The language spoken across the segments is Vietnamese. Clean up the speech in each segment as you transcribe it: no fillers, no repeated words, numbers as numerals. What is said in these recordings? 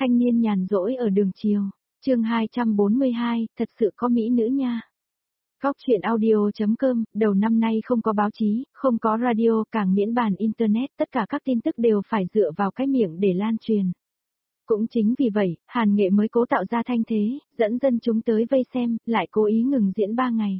Thanh niên nhàn rỗi ở đường chiều. Chương 242, thật sự có mỹ nữ nha. Góc chuyện audio.com, đầu năm nay không có báo chí, không có radio, càng miễn bàn internet, tất cả các tin tức đều phải dựa vào cái miệng để lan truyền. Cũng chính vì vậy, Hàn Nghệ mới cố tạo ra thanh thế, dẫn dân chúng tới vây xem, lại cố ý ngừng diễn 3 ngày.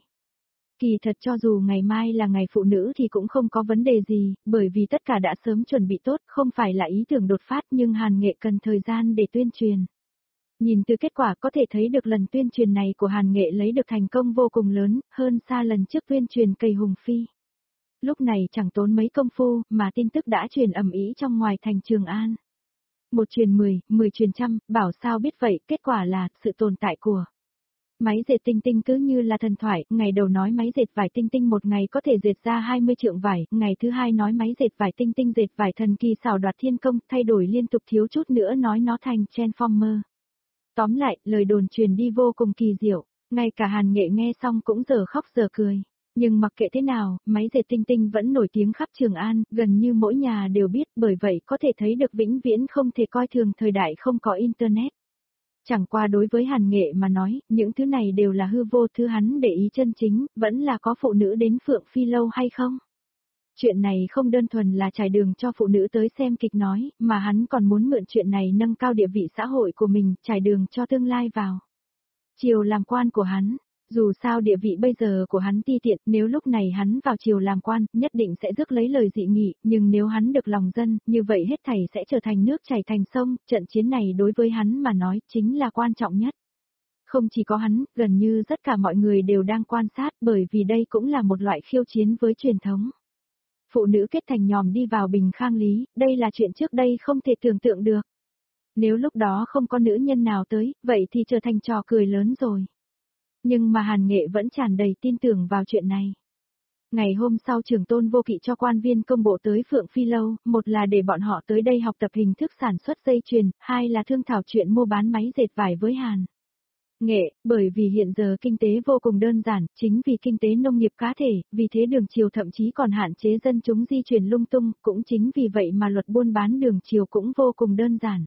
Kỳ thật cho dù ngày mai là ngày phụ nữ thì cũng không có vấn đề gì, bởi vì tất cả đã sớm chuẩn bị tốt, không phải là ý tưởng đột phát nhưng Hàn Nghệ cần thời gian để tuyên truyền. Nhìn từ kết quả có thể thấy được lần tuyên truyền này của Hàn Nghệ lấy được thành công vô cùng lớn, hơn xa lần trước tuyên truyền Cầy Hùng Phi. Lúc này chẳng tốn mấy công phu, mà tin tức đã truyền ầm ĩ trong ngoài thành Trường An. Một truyền 10, 10 truyền trăm, bảo sao biết vậy, kết quả là sự tồn tại của máy dệt Tinh Tinh cứ như là thần thoại, ngày đầu nói máy dệt vải Tinh Tinh một ngày có thể dệt ra 20 trượng vải, ngày thứ hai nói máy dệt vải Tinh Tinh dệt vải thần kỳ xảo đoạt thiên công, thay đổi liên tục thiếu chút nữa nói nó thành Transformer. Tóm lại, lời đồn truyền đi vô cùng kỳ diệu, ngay cả Hàn Nghệ nghe xong cũng giờ khóc giờ cười. Nhưng mặc kệ thế nào, máy dệt Tinh Tinh vẫn nổi tiếng khắp Trường An, gần như mỗi nhà đều biết, bởi vậy có thể thấy được vĩnh viễn không thể coi thường thời đại không có Internet. Chẳng qua đối với Hàn Nghệ mà nói, những thứ này đều là hư vô, thứ hắn để ý chân chính, vẫn là có phụ nữ đến Phượng Phi Lâu hay không. Chuyện này không đơn thuần là trải đường cho phụ nữ tới xem kịch nói, mà hắn còn muốn mượn chuyện này nâng cao địa vị xã hội của mình, trải đường cho tương lai vào triều làm quan của hắn. Dù sao địa vị bây giờ của hắn ti tiện, nếu lúc này hắn vào triều làm quan, nhất định sẽ rước lấy lời dị nghị, nhưng nếu hắn được lòng dân, như vậy hết thảy sẽ trở thành nước chảy thành sông, trận chiến này đối với hắn mà nói chính là quan trọng nhất. Không chỉ có hắn, gần như tất cả mọi người đều đang quan sát, bởi vì đây cũng là một loại khiêu chiến với truyền thống. Phụ nữ kết thành nhòm đi vào Bình Khang Lý, đây là chuyện trước đây không thể tưởng tượng được. Nếu lúc đó không có nữ nhân nào tới, vậy thì trở thành trò cười lớn rồi. Nhưng mà Hàn Nghệ vẫn tràn đầy tin tưởng vào chuyện này. Ngày hôm sau Trưởng Tôn Vô Kỵ cho quan viên công bộ tới Phượng Phi Lâu, một là để bọn họ tới đây học tập hình thức sản xuất dây chuyền, hai là thương thảo chuyện mua bán máy dệt vải với Hàn Nghệ, bởi vì hiện giờ kinh tế vô cùng đơn giản, chính vì kinh tế nông nghiệp cá thể, vì thế đường triều thậm chí còn hạn chế dân chúng di chuyển lung tung, cũng chính vì vậy mà luật buôn bán đường triều cũng vô cùng đơn giản.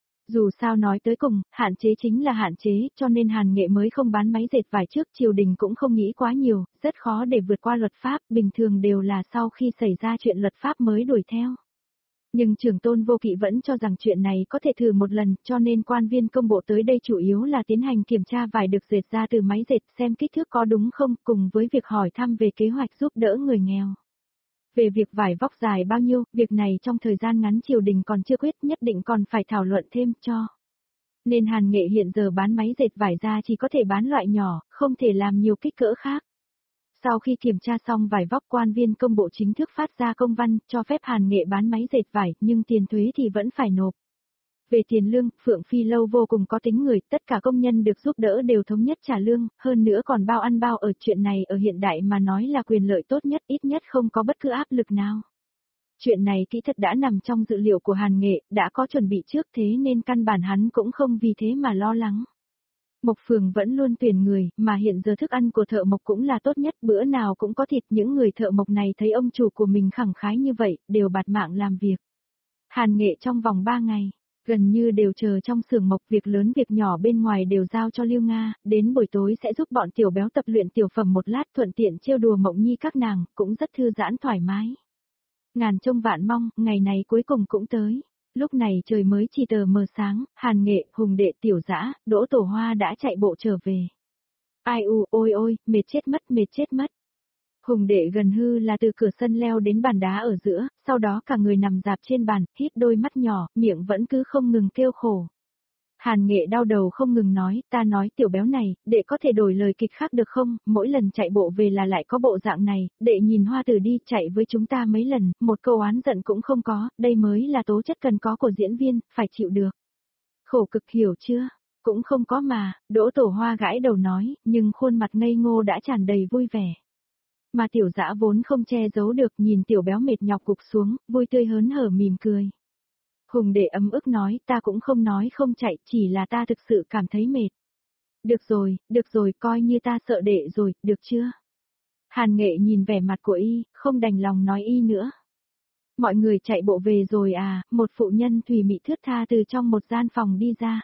Dù sao nói tới cùng, hạn chế chính là hạn chế, cho nên Hàn Nghệ mới không bán máy dệt vải trước, triều đình cũng không nghĩ quá nhiều, rất khó để vượt qua luật pháp, bình thường đều là sau khi xảy ra chuyện luật pháp mới đuổi theo. Nhưng Trưởng Tôn Vô Kỵ vẫn cho rằng chuyện này có thể thử một lần, cho nên quan viên công bộ tới đây chủ yếu là tiến hành kiểm tra vải được dệt ra từ máy dệt, xem kích thước có đúng không, cùng với việc hỏi thăm về kế hoạch giúp đỡ người nghèo. Về việc vải vóc dài bao nhiêu, việc này trong thời gian ngắn triều đình còn chưa quyết, nhất định còn phải thảo luận thêm cho. Nên Hàn Nghệ hiện giờ bán máy dệt vải ra chỉ có thể bán loại nhỏ, không thể làm nhiều kích cỡ khác. Sau khi kiểm tra xong vải vóc, quan viên công bộ chính thức phát ra công văn, cho phép Hàn Nghệ bán máy dệt vải, nhưng tiền thuế thì vẫn phải nộp. Về tiền lương, Phượng Phi Lâu vô cùng có tính người, tất cả công nhân được giúp đỡ đều thống nhất trả lương, hơn nữa còn bao ăn bao ở, chuyện này ở hiện đại mà nói là quyền lợi tốt nhất, ít nhất không có bất cứ áp lực nào. Chuyện này kỹ thật đã nằm trong dự liệu của Hàn Nghệ, đã có chuẩn bị trước, thế nên căn bản hắn cũng không vì thế mà lo lắng. Mộc Phường vẫn luôn tuyển người, mà hiện giờ thức ăn của thợ mộc cũng là tốt nhất, bữa nào cũng có thịt, những người thợ mộc này thấy ông chủ của mình khẳng khái như vậy, đều bạt mạng làm việc. Hàn Nghệ trong vòng 3 ngày, gần như đều chờ trong xưởng mộc, việc lớn việc nhỏ bên ngoài đều giao cho Lưu Nga, đến buổi tối sẽ giúp bọn tiểu béo tập luyện tiểu phẩm một lát, thuận tiện trêu đùa Mộng Nhi các nàng, cũng rất thư giãn thoải mái. Ngàn trông vạn mong, ngày này cuối cùng cũng tới. Lúc này trời mới chỉ tờ mờ sáng, Hàn Nghệ, Hùng Đệ, Tiểu Dã, Đỗ Tổ Hoa đã chạy bộ trở về. Ai u, ôi ôi, mệt chết mất, mệt chết mất. Hùng Đệ gần hư là từ cửa sân leo đến bàn đá ở giữa, sau đó cả người nằm dạp trên bàn, hít đôi mắt nhỏ, miệng vẫn cứ không ngừng kêu khổ. Hàn Nghệ đau đầu không ngừng nói, ta nói tiểu béo này, đệ có thể đổi lời kịch khác được không, mỗi lần chạy bộ về là lại có bộ dạng này, đệ nhìn Hoa Tử đi, chạy với chúng ta mấy lần, một câu oán giận cũng không có, đây mới là tố chất cần có của diễn viên, phải chịu được. Khổ cực hiểu chưa? Cũng không có mà, Đỗ Tổ Hoa gãi đầu nói, nhưng khuôn mặt ngây ngô đã tràn đầy vui vẻ. Mà Tiểu Dã vốn không che giấu được, nhìn tiểu béo mệt nhọc gục xuống, vui tươi hớn hở mỉm cười. Hùng Đệ ấm ức nói, ta cũng không nói không chạy, chỉ là ta thực sự cảm thấy mệt. Được rồi, coi như ta sợ đệ rồi, được chưa? Hàn Nghệ nhìn vẻ mặt của y, không đành lòng nói y nữa. Mọi người chạy bộ về rồi à, một phụ nhân thùy mị thướt tha từ trong một gian phòng đi ra.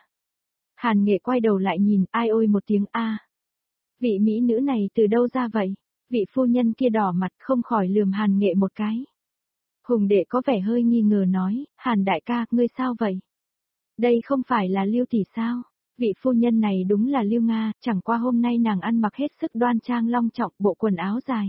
Hàn Nghệ quay đầu lại nhìn, ai ôi một tiếng a. Vị mỹ nữ này từ đâu ra vậy? Vị phu nhân kia đỏ mặt không khỏi lườm Hàn Nghệ một cái. Hùng đệ có vẻ hơi nghi ngờ nói, Hàn đại ca, ngươi sao vậy? Đây không phải là Lưu tỷ sao? Vị phu nhân này đúng là Lưu Nga, chẳng qua hôm nay nàng ăn mặc hết sức đoan trang long trọng, bộ quần áo dài.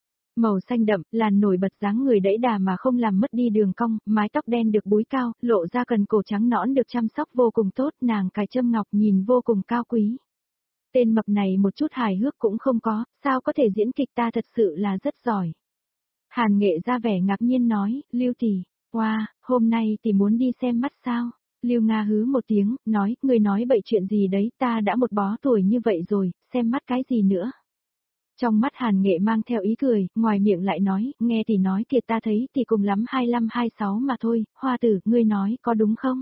Màu xanh đậm, làn nổi bật dáng người đẫy đà mà không làm mất đi đường cong, mái tóc đen được búi cao, lộ ra cần cổ trắng nõn được chăm sóc vô cùng tốt, nàng cài châm ngọc nhìn vô cùng cao quý. Tên mập này một chút hài hước cũng không có, sao có thể diễn kịch, ta thật sự là rất giỏi. Hàn Nghệ ra vẻ ngạc nhiên nói, Lưu tỷ, wow, hôm nay tỷ muốn đi xem mắt sao? Lưu Nga hứ một tiếng, nói, ngươi nói bậy chuyện gì đấy, ta đã một bó tuổi như vậy rồi, xem mắt cái gì nữa? Trong mắt Hàn Nghệ mang theo ý cười, ngoài miệng lại nói, nghe tỷ nói kìa, ta thấy tỷ cùng lắm 25-26 mà thôi, Hoa tử, ngươi nói có đúng không?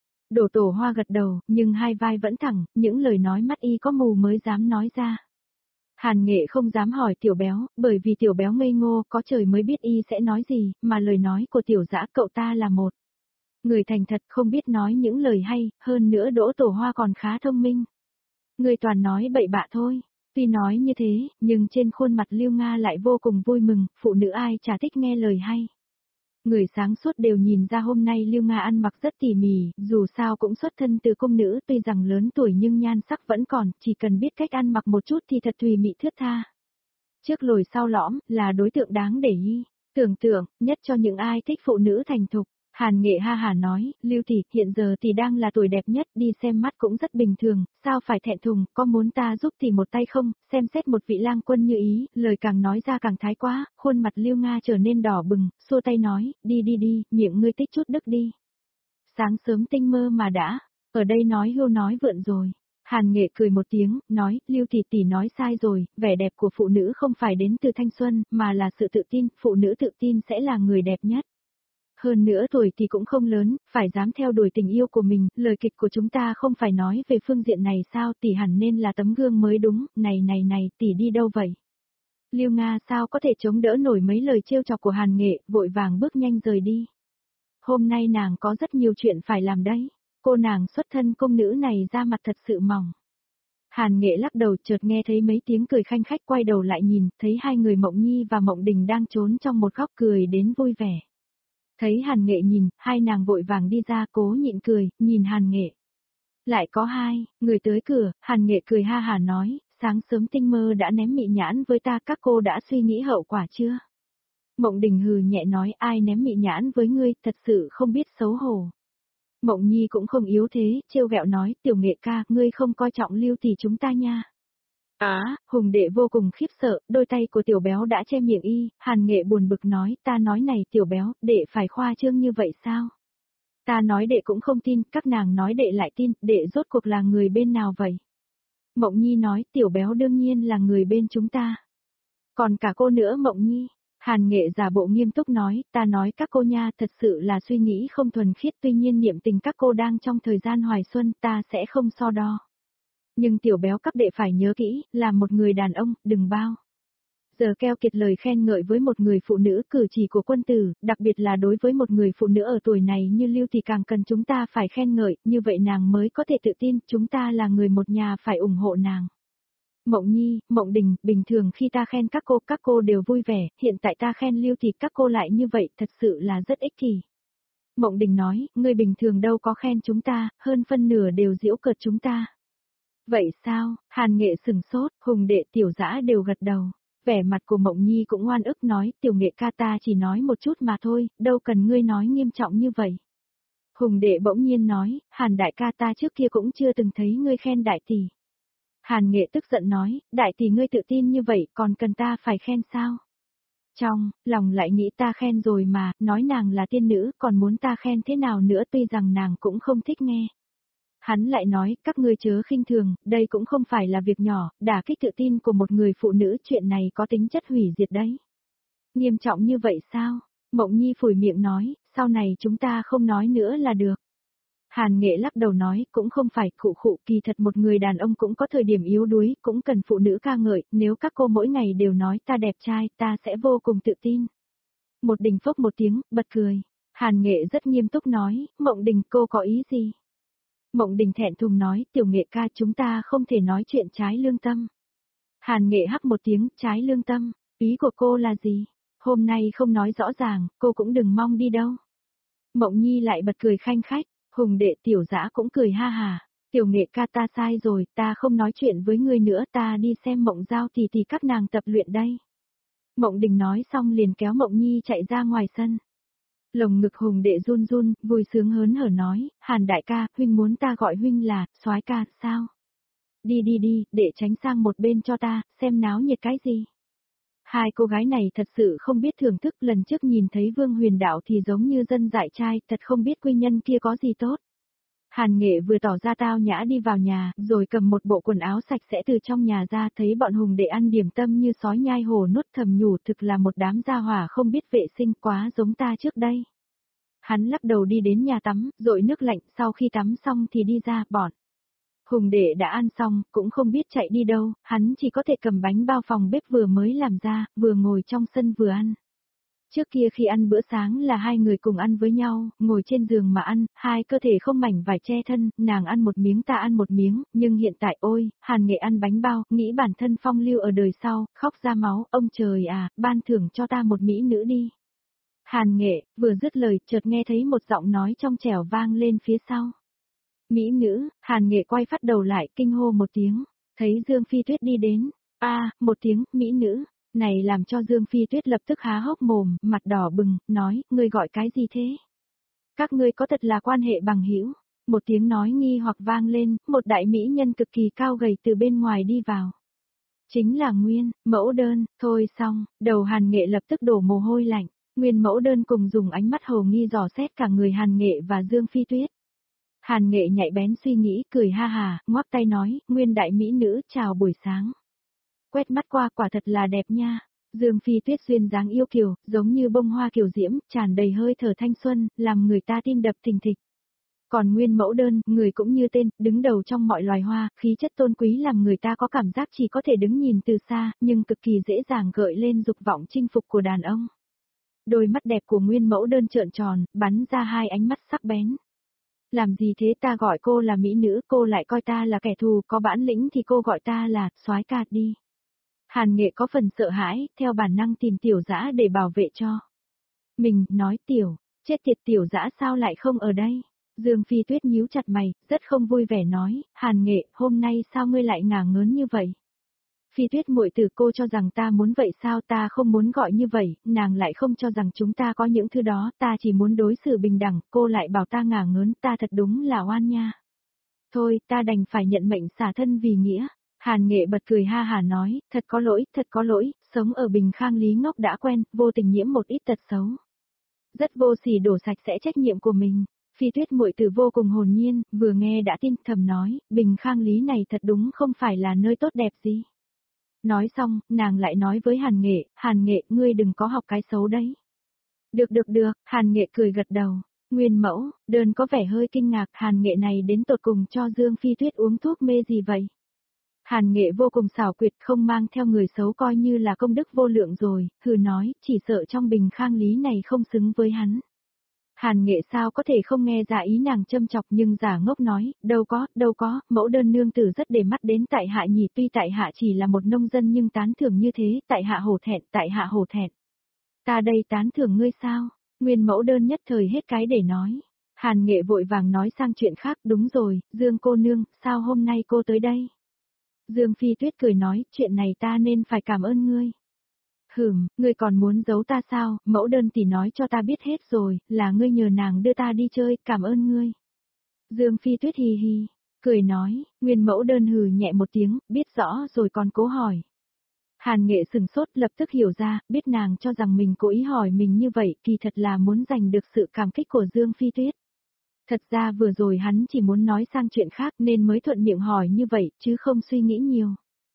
Đổ Tổ Hoa gật đầu, nhưng hai vai vẫn thẳng, những lời nói mắt y có mù mới dám nói ra. Hàn Nghệ không dám hỏi tiểu béo, bởi vì tiểu béo ngây ngô, có trời mới biết y sẽ nói gì, mà lời nói của tiểu dã cậu ta là một người thành thật không biết nói những lời hay, hơn nữa Đỗ Tổ Hoa còn khá thông minh. Người toàn nói bậy bạ thôi. Tuy nói như thế, nhưng trên khuôn mặt Lưu Nga lại vô cùng vui mừng, phụ nữ ai chả thích nghe lời hay. Người sáng suốt đều nhìn ra hôm nay Lưu Nga ăn mặc rất tỉ mỉ, dù sao cũng xuất thân từ cung nữ, tuy rằng lớn tuổi nhưng nhan sắc vẫn còn, chỉ cần biết cách ăn mặc một chút thì thật tùy mị thướt tha. Trước lồi sau lõm, là đối tượng đáng để ý. Tưởng tượng, nhất cho những ai thích phụ nữ thành thục. Hàn Nghệ ha hà nói, Lưu tỷ, hiện giờ tỷ đang là tuổi đẹp nhất, đi xem mắt cũng rất bình thường, sao phải thẹn thùng, có muốn ta giúp tỷ một tay không, xem xét một vị lang quân như ý, lời càng nói ra càng thái quá, khuôn mặt Lưu Nga trở nên đỏ bừng, xua tay nói, đi đi đi, miệng ngươi tích chút đức đi. Sáng sớm tinh mơ mà đã, ở đây nói hưu nói vượn rồi. Hàn Nghệ cười một tiếng, nói, Lưu tỷ nói sai rồi, vẻ đẹp của phụ nữ không phải đến từ thanh xuân, mà là sự tự tin, phụ nữ tự tin sẽ là người đẹp nhất. Hơn nữa tuổi thì cũng không lớn, phải dám theo đuổi tình yêu của mình, lời kịch của chúng ta không phải nói về phương diện này sao, tỷ hẳn nên là tấm gương mới đúng, này, tỷ đi đâu vậy? Lưu Nga sao có thể chống đỡ nổi mấy lời trêu chọc của Hàn Nghệ, vội vàng bước nhanh rời đi. Hôm nay nàng có rất nhiều chuyện phải làm đấy, cô nàng xuất thân công nữ này da mặt thật sự mỏng. Hàn Nghệ lắc đầu chợt nghe thấy mấy tiếng cười khanh khách, quay đầu lại nhìn, thấy hai người Mộng Nhi và Mộng Đình đang trốn trong một góc cười đến vui vẻ. Thấy Hàn Nghệ nhìn, hai nàng vội vàng đi ra cố nhịn cười, nhìn Hàn Nghệ. Lại có hai, người tới cửa, Hàn Nghệ cười ha hà nói, sáng sớm tinh mơ đã ném mị nhãn với ta, các cô đã suy nghĩ hậu quả chưa? Mộng Đình hừ nhẹ nói, ai ném mị nhãn với ngươi, thật sự không biết xấu hổ. Mộng Nhi cũng không yếu thế, trêu ghẹo nói, tiểu Nghệ ca, ngươi không coi trọng Lưu tỷ chúng ta nha. Hùng đệ vô cùng khiếp sợ, đôi tay của tiểu béo đã che miệng y, Hàn Nghệ buồn bực nói, ta nói này tiểu béo, đệ phải khoa trương như vậy sao? Ta nói đệ cũng không tin, các nàng nói đệ lại tin, đệ rốt cuộc là người bên nào vậy? Mộng Nhi nói, tiểu béo đương nhiên là người bên chúng ta. Còn cả cô nữa Mộng Nhi. Hàn Nghệ giả bộ nghiêm túc nói, ta nói các cô nha, thật sự là suy nghĩ không thuần khiết, tuy nhiên niệm tình các cô đang trong thời gian hoài xuân, ta sẽ không so đo. Nhưng tiểu béo các đệ phải nhớ kỹ, là một người đàn ông, đừng bao giờ keo kiệt lời khen ngợi với một người phụ nữ, cử chỉ của quân tử, đặc biệt là đối với một người phụ nữ ở tuổi này như Lưu thì càng cần chúng ta phải khen ngợi, như vậy nàng mới có thể tự tin, chúng ta là người một nhà phải ủng hộ nàng. Mộng Nhi, Mộng Đình, bình thường khi ta khen các cô đều vui vẻ, hiện tại ta khen Lưu thì các cô lại như vậy, thật sự là rất ích kỷ. Mộng Đình nói, ngươi bình thường đâu có khen chúng ta, hơn phân nửa đều giễu cợt chúng ta. Vậy sao, Hàn Nghệ sừng sốt, Hùng đệ tiểu dã đều gật đầu. Vẻ mặt của Mộng Nhi cũng ngoan ức nói, tiểu Nghệ ca ta chỉ nói một chút mà thôi, đâu cần ngươi nói nghiêm trọng như vậy. Hùng đệ bỗng nhiên nói, Hàn đại ca ta trước kia cũng chưa từng thấy ngươi khen đại tỷ. Hàn Nghệ tức giận nói, đại tỷ ngươi tự tin như vậy còn cần ta phải khen sao? Trong lòng lại nghĩ ta khen rồi mà, nói nàng là tiên nữ còn muốn ta khen thế nào nữa, tuy rằng nàng cũng không thích nghe. Hắn lại nói, các ngươi chớ khinh thường, đây cũng không phải là việc nhỏ, đả kích tự tin của một người phụ nữ, chuyện này có tính chất hủy diệt đấy. Nghiêm trọng như vậy sao? Mộng Nhi phủi miệng nói, sau này chúng ta không nói nữa là được. Hàn Nghệ lắc đầu nói, cũng không phải, khụ, kỳ thật một người đàn ông cũng có thời điểm yếu đuối, cũng cần phụ nữ ca ngợi, nếu các cô mỗi ngày đều nói ta đẹp trai, ta sẽ vô cùng tự tin. Một Đình phốc một tiếng, bật cười. Hàn Nghệ rất nghiêm túc nói, Mộng Đình cô có ý gì? Mộng Đình thẹn thùng nói, Tiểu Nghệ ca chúng ta không thể nói chuyện trái lương tâm. Hàn Nghệ hắc một tiếng, trái lương tâm, ý của cô là gì? Hôm nay không nói rõ ràng, cô cũng đừng mong đi đâu. Mộng Nhi lại bật cười khanh khách, Hùng đệ Tiểu Dã cũng cười ha hà. Tiểu Nghệ ca ta sai rồi, ta không nói chuyện với ngươi nữa, ta đi xem Mộng Giao thì các nàng tập luyện đây. Mộng Đình nói xong liền kéo Mộng Nhi chạy ra ngoài sân. Lồng ngực Hùng đệ run run, vui sướng hớn hở nói, Hàn đại ca, huynh muốn ta gọi huynh là, soái ca, sao? Đi đi đi, để tránh sang một bên cho ta, xem náo nhiệt cái gì. Hai cô gái này thật sự không biết thưởng thức, lần trước nhìn thấy Vương Huyền Đạo thì giống như dân dại trai, thật không biết quy nhân kia có gì tốt. Hàn Nghệ vừa tỏ ra tao nhã đi vào nhà, rồi cầm một bộ quần áo sạch sẽ từ trong nhà ra, thấy bọn Hùng đệ ăn điểm tâm như sói nhai hồ nuốt, thầm nhủ thực là một đám gia hỏa không biết vệ sinh, quá giống ta trước đây. Hắn lắc đầu đi đến nhà tắm, dội nước lạnh, sau khi tắm xong thì đi ra, bọn. Hùng đệ đã ăn xong, cũng không biết chạy đi đâu, hắn chỉ có thể cầm bánh bao phòng bếp vừa mới làm ra, vừa ngồi trong sân vừa ăn. Trước kia khi ăn bữa sáng là hai người cùng ăn với nhau, ngồi trên giường mà ăn, hai cơ thể không mảnh vải che thân, nàng ăn một miếng ta ăn một miếng, nhưng hiện tại ôi, Hàn Nghệ ăn bánh bao, nghĩ bản thân phong lưu ở đời sau, khóc ra máu, ông trời à, ban thưởng cho ta một mỹ nữ đi. Hàn Nghệ, vừa dứt lời, chợt nghe thấy một giọng nói trong trẻo vang lên phía sau. Mỹ nữ, Hàn Nghệ quay phát đầu lại, kinh hô một tiếng, thấy Dương Phi Tuyết đi đến, một tiếng, mỹ nữ. Này làm cho Dương Phi Tuyết lập tức há hốc mồm, mặt đỏ bừng, nói, ngươi gọi cái gì thế? Các ngươi có thật là quan hệ bằng hữu? Một tiếng nói nghi hoặc vang lên, một đại mỹ nhân cực kỳ cao gầy từ bên ngoài đi vào. Chính là Nguyên, mẫu đơn, thôi xong, đầu Hàn Nghệ lập tức đổ mồ hôi lạnh, Nguyên mẫu đơn cùng dùng ánh mắt hồ nghi dò xét cả người Hàn Nghệ và Dương Phi Tuyết. Hàn Nghệ nhạy bén suy nghĩ, cười ha hà, ngoắc tay nói, Nguyên đại mỹ nữ, chào buổi sáng. Quét mắt qua quả thật là đẹp nha. Dương Phi Tuyết duyên dáng yêu kiều, giống như bông hoa kiều diễm, tràn đầy hơi thở thanh xuân, làm người ta tim đập thình thịch. Còn Nguyên mẫu đơn, người cũng như tên, đứng đầu trong mọi loài hoa, khí chất tôn quý làm người ta có cảm giác chỉ có thể đứng nhìn từ xa, nhưng cực kỳ dễ dàng gợi lên dục vọng chinh phục của đàn ông. Đôi mắt đẹp của Nguyên mẫu đơn trợn tròn, bắn ra hai ánh mắt sắc bén. Làm gì thế, ta gọi cô là mỹ nữ, cô lại coi ta là kẻ thù, có bản lĩnh thì cô gọi ta là soái ca đi. Hàn Nghệ có phần sợ hãi, theo bản năng tìm Tiểu Dã để bảo vệ cho mình, nói chết tiệt Tiểu Dã sao lại không ở đây? Dương Phi Tuyết nhíu chặt mày, rất không vui vẻ nói, Hàn Nghệ, hôm nay sao ngươi lại ngả ngớn như vậy? Phi Tuyết muội tử, cô cho rằng ta muốn vậy sao? Ta không muốn gọi như vậy, nàng lại không cho rằng chúng ta có những thứ đó, ta chỉ muốn đối xử bình đẳng, cô lại bảo ta ngả ngớn, ta thật đúng là oan nha. Thôi, ta đành phải nhận mệnh xả thân vì nghĩa. Hàn Nghệ bật cười ha hà nói, thật có lỗi, sống ở Bình Khang Lý Ngốc đã quen, vô tình nhiễm một ít tật xấu. Rất vô sỉ đổ sạch sẽ trách nhiệm của mình. Phi Tuyết muội tử vô cùng hồn nhiên, vừa nghe đã tin, thầm nói, Bình Khang Lý này thật đúng không phải là nơi tốt đẹp gì. Nói xong, nàng lại nói với Hàn Nghệ, ngươi đừng có học cái xấu đấy. Được, Hàn Nghệ cười gật đầu. Nguyên mẫu, đơn có vẻ hơi kinh ngạc, Hàn Nghệ này đến tột cùng cho Dương Phi Tuyết uống thuốc mê gì vậy? Hàn Nghệ vô cùng xảo quyệt, không mang theo người xấu coi như là công đức vô lượng rồi, hừ nói, chỉ sợ trong Bình Khang Lý này không xứng với hắn. Hàn Nghệ sao có thể không nghe ra ý nàng châm chọc, nhưng giả ngốc nói, đâu có, mẫu đơn nương tử rất để mắt đến tại hạ nhỉ, tuy tại hạ chỉ là một nông dân nhưng tán thưởng như thế, tại hạ hổ thẹn. Ta đây tán thưởng ngươi sao? Nguyên mẫu đơn nhất thời hết cái để nói. Hàn Nghệ vội vàng nói sang chuyện khác, đúng rồi, Dương cô nương, sao hôm nay cô tới đây? Dương Phi Tuyết cười nói, chuyện này ta nên phải cảm ơn ngươi. Ngươi còn muốn giấu ta sao, mẫu đơn tỷ nói cho ta biết hết rồi, là ngươi nhờ nàng đưa ta đi chơi, cảm ơn ngươi. Dương Phi Tuyết hì hì, cười nói, Nguyên mẫu đơn hừ nhẹ một tiếng, biết rõ rồi còn cố hỏi. Hàn Nghệ sừng sốt, lập tức hiểu ra, biết nàng cho rằng mình cố ý hỏi mình như vậy, kỳ thật là muốn giành được sự cảm kích của Dương Phi Tuyết. Thật ra vừa rồi hắn chỉ muốn nói sang chuyện khác nên mới thuận miệng hỏi như vậy, chứ không suy nghĩ nhiều.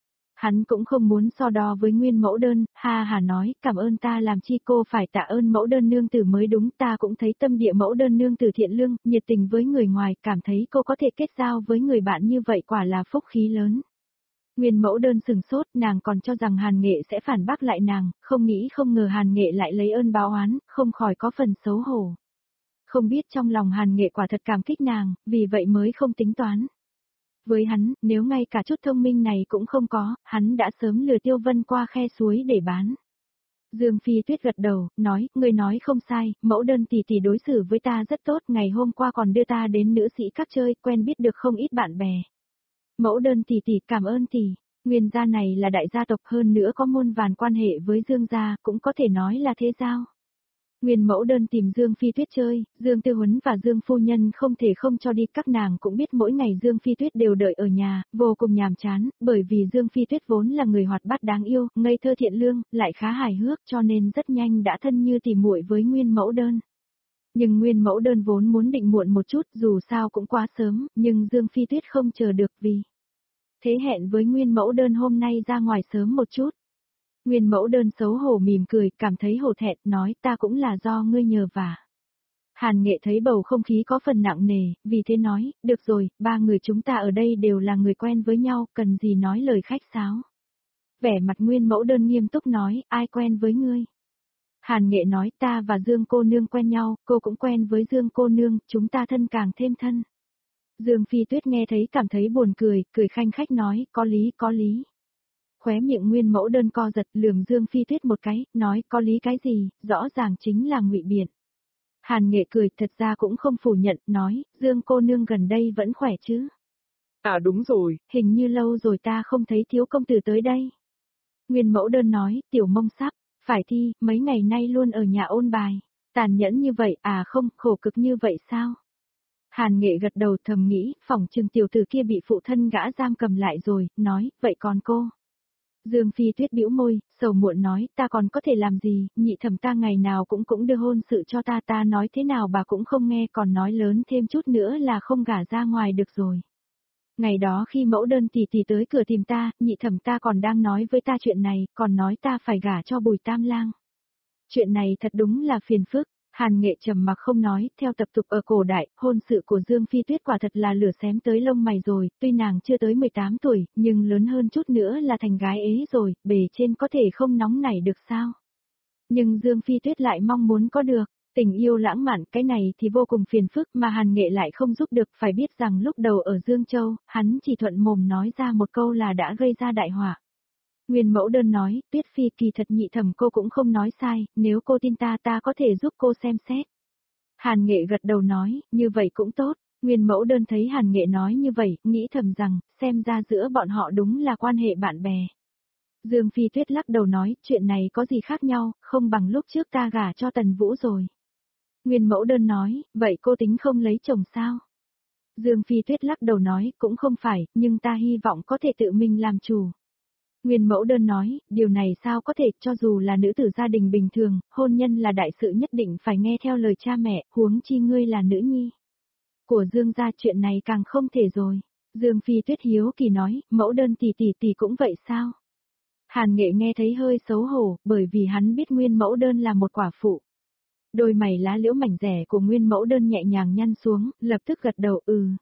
Hắn cũng không muốn so đo với Nguyên mẫu đơn, ha hà nói, cảm ơn ta làm chi, cô phải tạ ơn mẫu đơn nương tử mới đúng, ta cũng thấy tâm địa mẫu đơn nương tử thiện lương, nhiệt tình với người ngoài, cảm thấy cô có thể kết giao với người bạn như vậy quả là phúc khí lớn. Nguyên mẫu đơn sừng sốt, nàng còn cho rằng Hàn Nghệ sẽ phản bác lại nàng, không nghĩ không ngờ Hàn Nghệ lại lấy ơn báo oán, không khỏi có phần xấu hổ. Không biết trong lòng Hàn Nghệ quả thật cảm kích nàng, vì vậy mới không tính toán. Với hắn, nếu ngay cả chút thông minh này cũng không có, hắn đã sớm lừa Tiêu Vân qua khe suối để bán. Dương Phi Tuyết gật đầu, nói, ngươi nói không sai, mẫu đơn tỷ tỷ đối xử với ta rất tốt, ngày hôm qua còn đưa ta đến nữ sĩ các chơi, quen biết được không ít bạn bè. Mẫu đơn tỷ tỷ cảm ơn tỷ, Nguyên gia này là đại gia tộc hơn nữa có muôn vàn quan hệ với Dương gia, cũng có thể nói là thế giao. Nguyên mẫu đơn tìm Dương Phi Tuyết chơi, Dương Tư Huấn và Dương Phu Nhân không thể không cho đi, các nàng cũng biết mỗi ngày Dương Phi Tuyết đều đợi ở nhà, vô cùng nhàm chán, bởi vì Dương Phi Tuyết vốn là người hoạt bát đáng yêu, ngây thơ thiện lương, lại khá hài hước cho nên rất nhanh đã thân như tỉ muội với Nguyên mẫu đơn. Nhưng Nguyên mẫu đơn vốn muốn định muộn một chút dù sao cũng quá sớm, nhưng Dương Phi Tuyết không chờ được vì thế hẹn với Nguyên mẫu đơn hôm nay ra ngoài sớm một chút. Nguyên mẫu đơn xấu hổ mỉm cười, cảm thấy hổ thẹn, nói ta cũng là do ngươi nhờ vả. Hàn Nghệ thấy bầu không khí có phần nặng nề, vì thế nói, được rồi, ba người chúng ta ở đây đều là người quen với nhau, cần gì nói lời khách sáo. Vẻ mặt Nguyên mẫu đơn nghiêm túc nói, ai quen với ngươi? Hàn Nghệ nói, ta và Dương cô nương quen nhau, cô cũng quen với Dương cô nương, chúng ta thân càng thêm thân. Dương Phi Tuyết nghe thấy cảm thấy buồn cười, cười khanh khách nói, có lý, có lý. Khóe miệng Nguyên mẫu đơn co giật, lườm Dương Phi Tuyết một cái, nói có lý cái gì, rõ ràng chính là ngụy biện. Hàn Nghệ cười, thật ra cũng không phủ nhận, nói, Dương cô nương gần đây vẫn khỏe chứ. À đúng rồi, Hình như lâu rồi ta không thấy thiếu công tử tới đây. Nguyên mẫu đơn nói, tiểu mông sắp, phải thi, mấy ngày nay luôn ở nhà ôn bài. Tàn nhẫn như vậy, à không, khổ cực như vậy sao? Hàn Nghệ gật đầu thầm nghĩ, phỏng chừng tiểu tử kia bị phụ thân gã giam cầm lại rồi, nói, vậy còn cô? Dương Phi Tuyết bĩu môi, sầu muộn nói, ta còn có thể làm gì, nhị thẩm ta ngày nào cũng đưa hôn sự cho ta nói thế nào bà cũng không nghe, còn nói lớn thêm chút nữa là không gả ra ngoài được rồi. Ngày đó khi mẫu đơn tỷ tỷ tới cửa tìm ta, nhị thẩm ta còn đang nói với ta chuyện này, còn nói ta phải gả cho Bùi Tam Lang. Chuyện này thật đúng là phiền phức. Hàn Nghệ trầm mặc không nói, theo tập tục ở cổ đại, hôn sự của Dương Phi Tuyết quả thật là lửa xém tới lông mày rồi, tuy nàng chưa tới 18 tuổi, nhưng lớn hơn chút nữa là thành gái ế rồi, bề trên có thể không nóng nảy được sao. Nhưng Dương Phi Tuyết lại mong muốn có được, tình yêu lãng mạn cái này thì vô cùng phiền phức mà Hàn Nghệ lại không giúp được, phải biết rằng lúc đầu ở Dương Châu, hắn chỉ thuận mồm nói ra một câu là đã gây ra đại họa. Nguyên mẫu đơn nói, Tuyết Phi kỳ thật nhị thẩm cô cũng không nói sai, nếu cô tin ta có thể giúp cô xem xét. Hàn Nghệ gật đầu nói, như vậy cũng tốt. Nguyên mẫu đơn thấy Hàn Nghệ nói như vậy, nghĩ thầm rằng, xem ra giữa bọn họ đúng là quan hệ bạn bè. Dương Phi Tuyết lắc đầu nói, chuyện này có gì khác nhau, không bằng lúc trước ta gả cho Tần Vũ rồi. Nguyên mẫu đơn nói, vậy cô tính không lấy chồng sao? Dương Phi Tuyết lắc đầu nói, cũng không phải, nhưng ta hy vọng có thể tự mình làm chủ. Nguyên mẫu đơn nói, điều này sao có thể, cho dù là nữ tử gia đình bình thường, hôn nhân là đại sự nhất định phải nghe theo lời cha mẹ, huống chi ngươi là nữ nhi. Của Dương gia chuyện này càng không thể rồi. Dương Phi Tuyết hiếu kỳ nói, mẫu đơn tỷ cũng vậy sao? Hàn Nghệ nghe thấy hơi xấu hổ, bởi vì hắn biết Nguyên mẫu đơn là một quả phụ. Đôi mày lá liễu mảnh rẻ của Nguyên mẫu đơn nhẹ nhàng nhăn xuống, lập tức gật đầu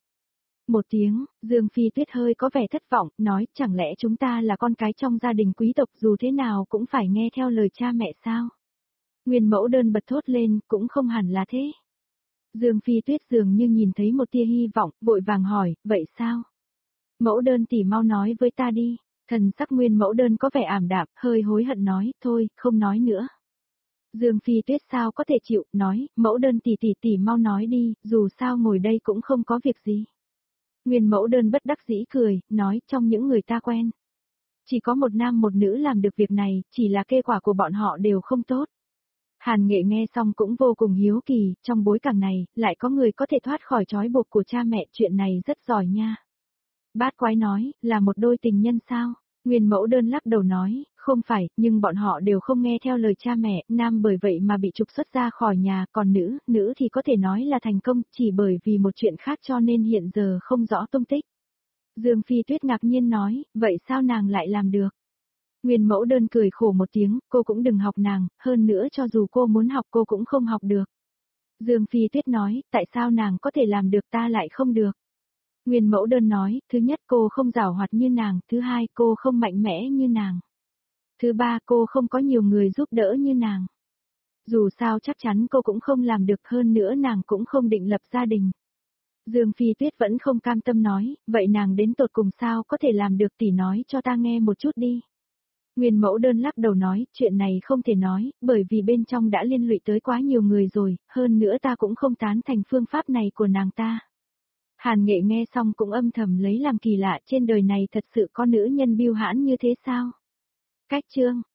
một tiếng, Dương Phi Tuyết hơi có vẻ thất vọng, nói chẳng lẽ chúng ta là con cái trong gia đình quý tộc dù thế nào cũng phải nghe theo lời cha mẹ sao? Nguyên mẫu đơn bật thốt lên, cũng không hẳn là thế. Dương Phi Tuyết dường như nhìn thấy một tia hy vọng, vội vàng hỏi, vậy sao? Mẫu đơn tỷ mau nói với ta đi, thần sắc Nguyên mẫu đơn có vẻ ảm đạm, hơi hối hận nói, thôi, không nói nữa. Dương Phi Tuyết sao có thể chịu, nói, mẫu đơn tỷ mau nói đi, dù sao ngồi đây cũng không có việc gì. Nguyên mẫu đơn bất đắc dĩ cười, nói trong những người ta quen. Chỉ có một nam một nữ làm được việc này, chỉ là kết quả của bọn họ đều không tốt. Hàn Nghệ nghe xong cũng vô cùng hiếu kỳ, trong bối cảnh này, lại có người có thể thoát khỏi trói buộc của cha mẹ, chuyện này rất giỏi nha. Bát Quái nói, là một đôi tình nhân sao? Nguyên mẫu đơn lắc đầu nói, không phải, nhưng bọn họ đều không nghe theo lời cha mẹ, nam bởi vậy mà bị trục xuất ra khỏi nhà, còn nữ thì có thể nói là thành công, chỉ bởi vì một chuyện khác cho nên hiện giờ không rõ tung tích. Dương Phi Tuyết ngạc nhiên nói, vậy sao nàng lại làm được? Nguyên mẫu đơn cười khổ một tiếng, cô cũng đừng học nàng, hơn nữa cho dù cô muốn học cô cũng không học được. Dương Phi Tuyết nói, tại sao nàng có thể làm được ta lại không được? Nguyên mẫu đơn nói, thứ nhất cô không giàu hoạt như nàng, thứ hai cô không mạnh mẽ như nàng. Thứ ba cô không có nhiều người giúp đỡ như nàng. Dù sao chắc chắn cô cũng không làm được, hơn nữa nàng cũng không định lập gia đình. Dương Phi Tuyết vẫn không cam tâm nói, vậy nàng đến tột cùng sao có thể làm được, tỷ nói cho ta nghe một chút đi. Nguyên mẫu đơn lắc đầu nói, chuyện này không thể nói, bởi vì bên trong đã liên lụy tới quá nhiều người rồi, hơn nữa ta cũng không tán thành phương pháp này của nàng ta. Hàn Nghệ nghe xong cũng âm thầm lấy làm kỳ lạ, trên đời này thật sự có nữ nhân biêu hãn như thế sao? Cách chương